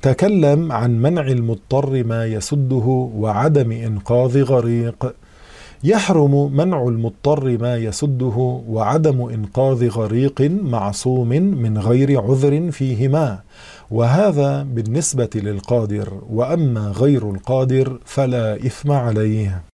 تكلم عن منع المضطر ما يسده وعدم إنقاذ غريق. يحرم منع المضطر ما يسده وعدم إنقاذ غريق معصوم من غير عذر فيهما، وهذا بالنسبة للقادر، وأما غير القادر فلا إثم عليه.